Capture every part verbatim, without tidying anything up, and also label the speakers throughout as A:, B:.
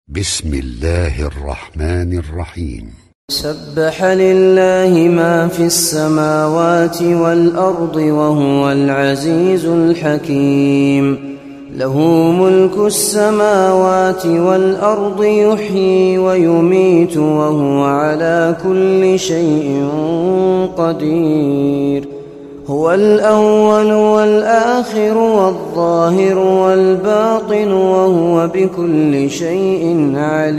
A: بسم الله الرحمن الرحيم.
B: سبح لله ما في السماوات والأرض وهو العزيز الحكيم. له ملك السماوات والأرض يحيي ويميت وهو على كل شيء قدير. هو الأول والآخر والظاهر والباطن وهو بكل شيء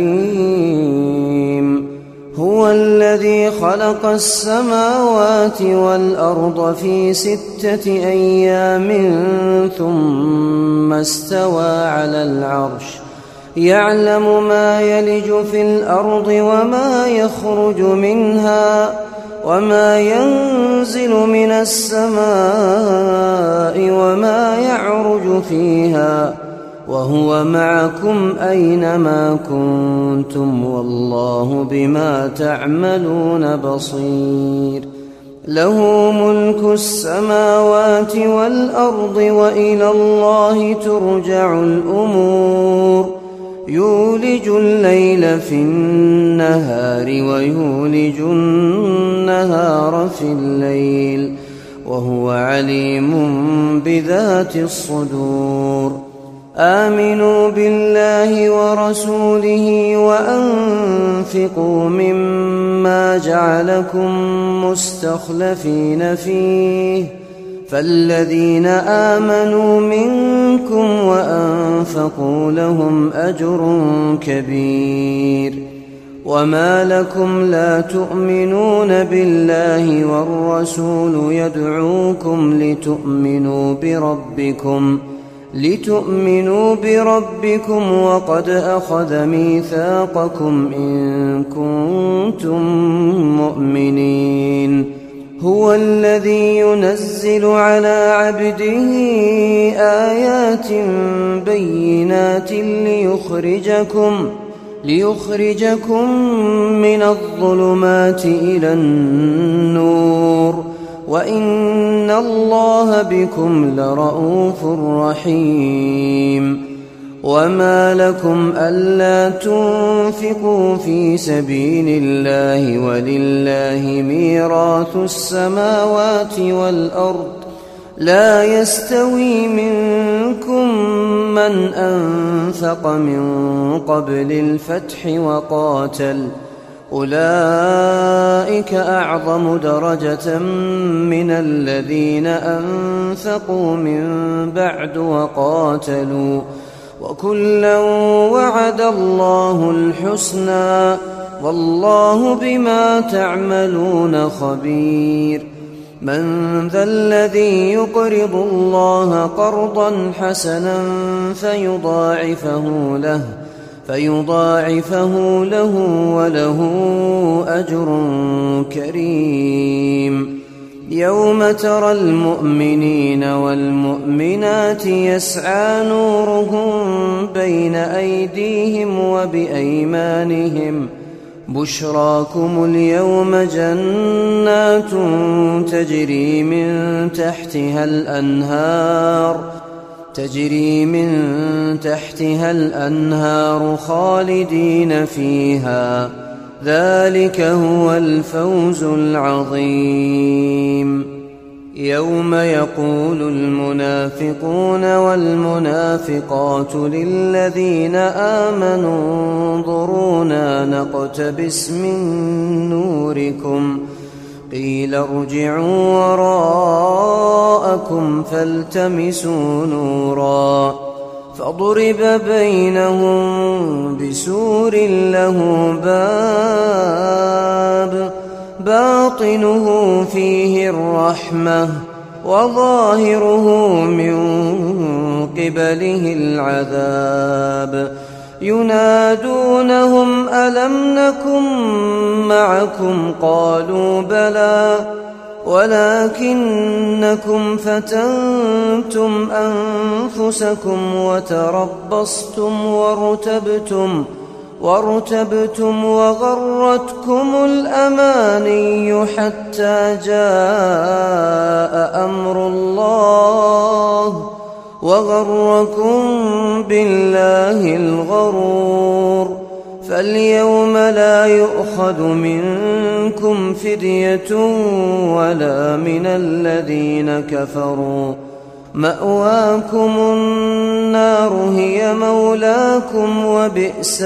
B: عليم. هو الذي خلق السماوات والأرض في ستة أيام ثم استوى على العرش يعلم ما يلج في الأرض وما يخرج منها وما ينزل من السماء وما يعرج فيها وهو معكم أينما كنتم والله بما تعملون بصير. له ملك السماوات والأرض وإلى الله ترجع الأمور. يولج الليل في النهار ويولج النهار في الليل وهو عليم بذات الصدور. آمنوا بالله ورسوله وأنفقوا مما جعلكم مستخلفين فيه فالذين آمنوا منكم وأنفقوا لهم أجر كبير. وما لكم لا تؤمنون بالله والرسول يدعوكم لتؤمنوا بربكم لتؤمنوا بربكم وقد أخذ ميثاقكم إن كنتم مؤمنين. هو الذي ينزل على عبده آيات بينات ليخرجكم ليخرجكم من الظلمات إلى النور وإن الله بكم لرءوف رحيم. وما لكم ألا تنفقوا في سبيل الله ولله ميراث السماوات والأرض لا يستوي منكم من أنفق من قبل الفتح وقاتل أولئك أعظم درجة من الذين أنفقوا من بعد وقاتلوا وكلا وعد الله الحسنى والله بما تعملون خبير. من ذا الذي يقرض الله قرضا حسنا فيضاعفه له فيضاعفه له وله أجر كريم. يوم ترى المؤمنين والمؤمنات يسعى نورهم بين أيديهم وبأيمانهم بشراكم اليوم جنات تجري من تحتها الأنهار تجري من تحتها الأنهار خالدين فيها ذلك هو الفوز العظيم. يوم يقول المنافقون والمنافقات للذين آمنوا انظرونا نقتبس من نوركم قيل ارجعوا وراءكم فالتمسوا نورا فضرب بينهم بسور له باب باطنه فيه الرحمة وظاهره من قبله العذاب. ينادونهم ألم نكن معكم قالوا بلى ولكنكم فتنتم أنفسكم وتربصتم وارتبتم وارتبتم وغرتكم الأماني حتى جاء أمر الله وغركم بالله الغرور فاليوم لا يؤخذ منكم فدية ولا من الذين كفروا مأواكم النار هي مولاكم وبئس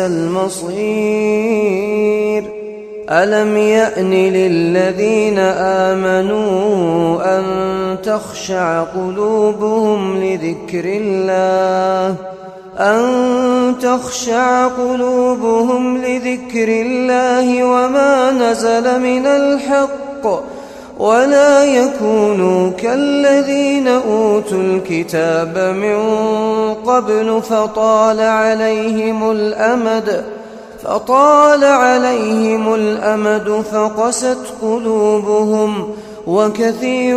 B: المصير ألم يأن للذين آمنوا أن تخشع قلوبهم لذكر الله أن تخشع قلوبهم لذكر الله وما نزل من الحق ولا يكونوا كالذين أوتوا الكتاب من قبل فطال عليهم الأمد فطال عليهم الأمد فقست قلوبهم وكثير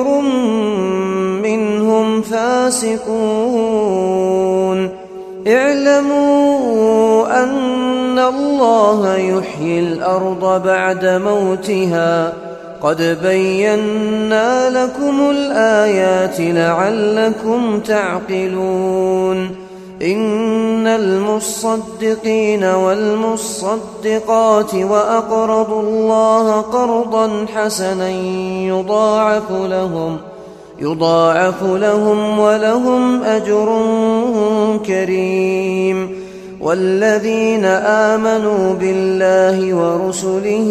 B: منهم فاسقون اعلموا أن الله يحيي الأرض بعد موتها قد بينا لكم الآيات لعلكم تعقلون إن المصدقين والمصدقات وأقرضوا الله قرضا حسنا يضاعف لهم يضاعف لهم ولهم أجر كريم والذين آمنوا بالله ورسله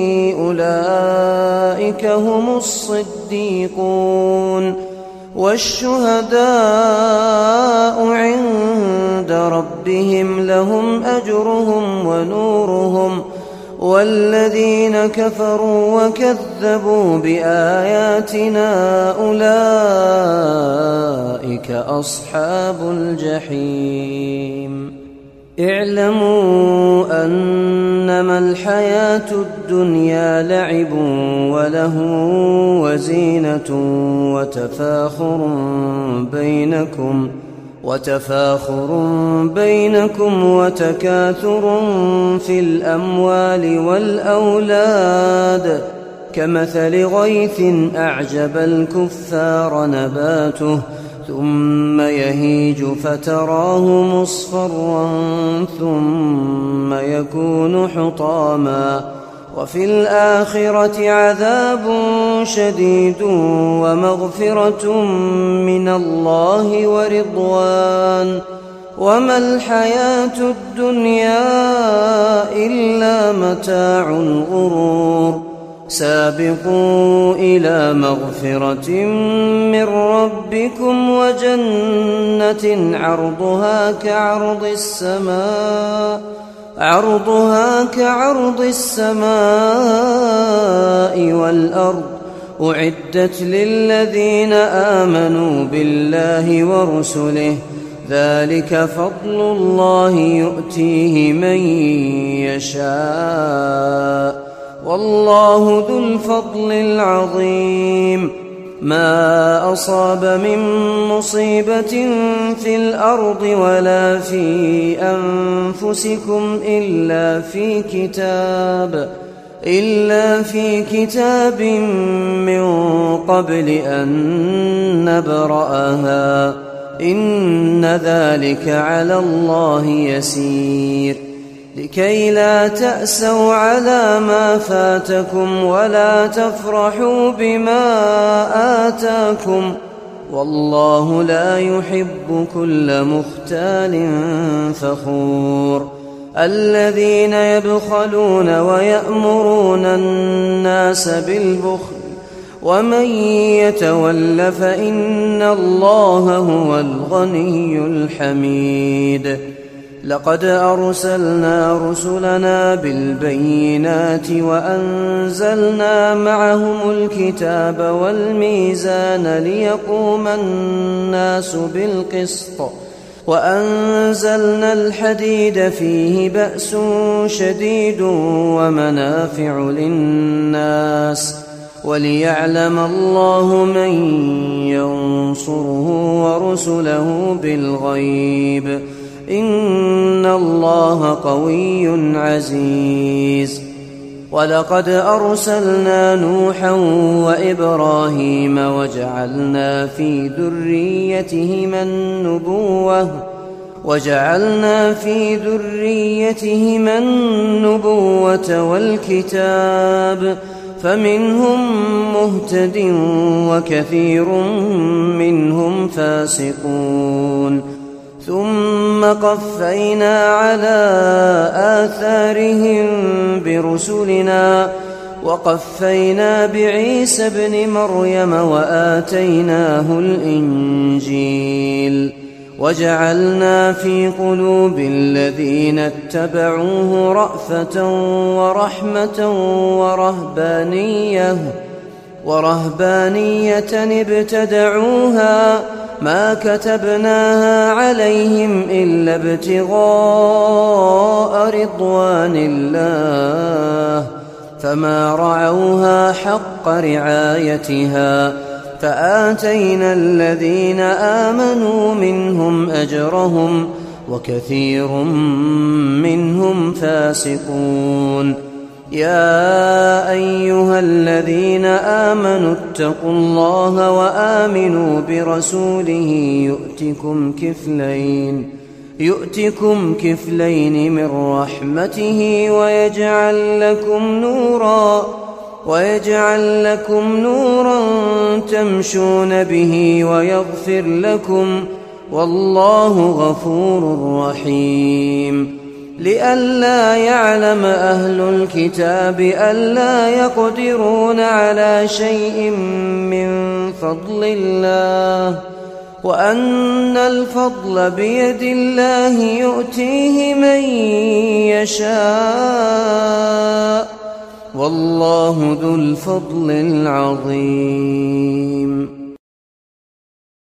B: أولئك هم الصديقون والشهداء عند ربهم لهم أجرهم ونورهم والذين كفروا وكذبوا بآياتنا أولئك أصحاب الجحيم اعلموا أنما الحياة الدنيا لعب ولهو وزينة وتفاخر بينكم وتفاخر بينكم وتكاثر في الأموال والأولاد كمثل غيث أعجب الكفار نباته ثم يهيج فتراه مصفرا ثم يكون حطاما وفي الآخرة عذاب شديد ومغفرة من الله ورضوان وما الحياة الدنيا إلا متاع الغرور سابقوا إلى مغفرة من ربكم وجنة عرضها كعرض السماء عرضها كعرض السماء والأرض أعدت للذين آمنوا بالله ورسله ذلك فضل الله يؤتيه من يشاء والله ذو الفضل العظيم ما أصاب من مصيبة في الأرض ولا في أنفسكم إلا في كتاب إلا في كتاب من قبل أن نبرأها إن ذلك على الله يسير لكي لا تأسوا على ما فاتكم ولا تفرحوا بما آتاكم والله لا يحب كل مختال فخور الذين يبخلون ويأمرون الناس بالبخل ومن يتول فإن الله هو الغني الحميد لقد أرسلنا رسلنا بالبينات وأنزلنا معهم الكتاب والميزان ليقوم الناس بالقسط وأنزلنا الحديد فيه بأس شديد ومنافع للناس وليعلم الله من ينصره ورسله بالغيب إن الله قوي عزيز ولقد أرسلنا نوحا وإبراهيم وجعلنا في ذريتهما النبوة وجعلنا في ذريتهما النبوة والكتاب فمنهم مهتد وكثير منهم فاسقون ثم قفينا على آثارهم برسلنا وقفينا بعيسى ابن مريم وآتيناه الإنجيل وجعلنا في قلوب الذين اتبعوه رأفة ورحمة ورهبانية ورهبانية ابتدعوها ما كتبناها عليهم إلا ابتغاء رضوان الله فما رعوها حق رعايتها فآتينا الذين آمنوا منهم أجرهم وكثير منهم فاسقون يا أيها الذين آمنوا اتقوا الله وآمنوا برسوله يؤتكم كفلين يؤتكم كفلين من رحمته ويجعل لكم نورا ويجعل لكم نورا تمشون به ويغفر لكم والله غفور رحيم لئلا يعلم أهل الكتاب ألا يقدرون على شيء من فضل الله وأن الفضل بيد الله يؤتيه من يشاء والله ذو الفضل العظيم.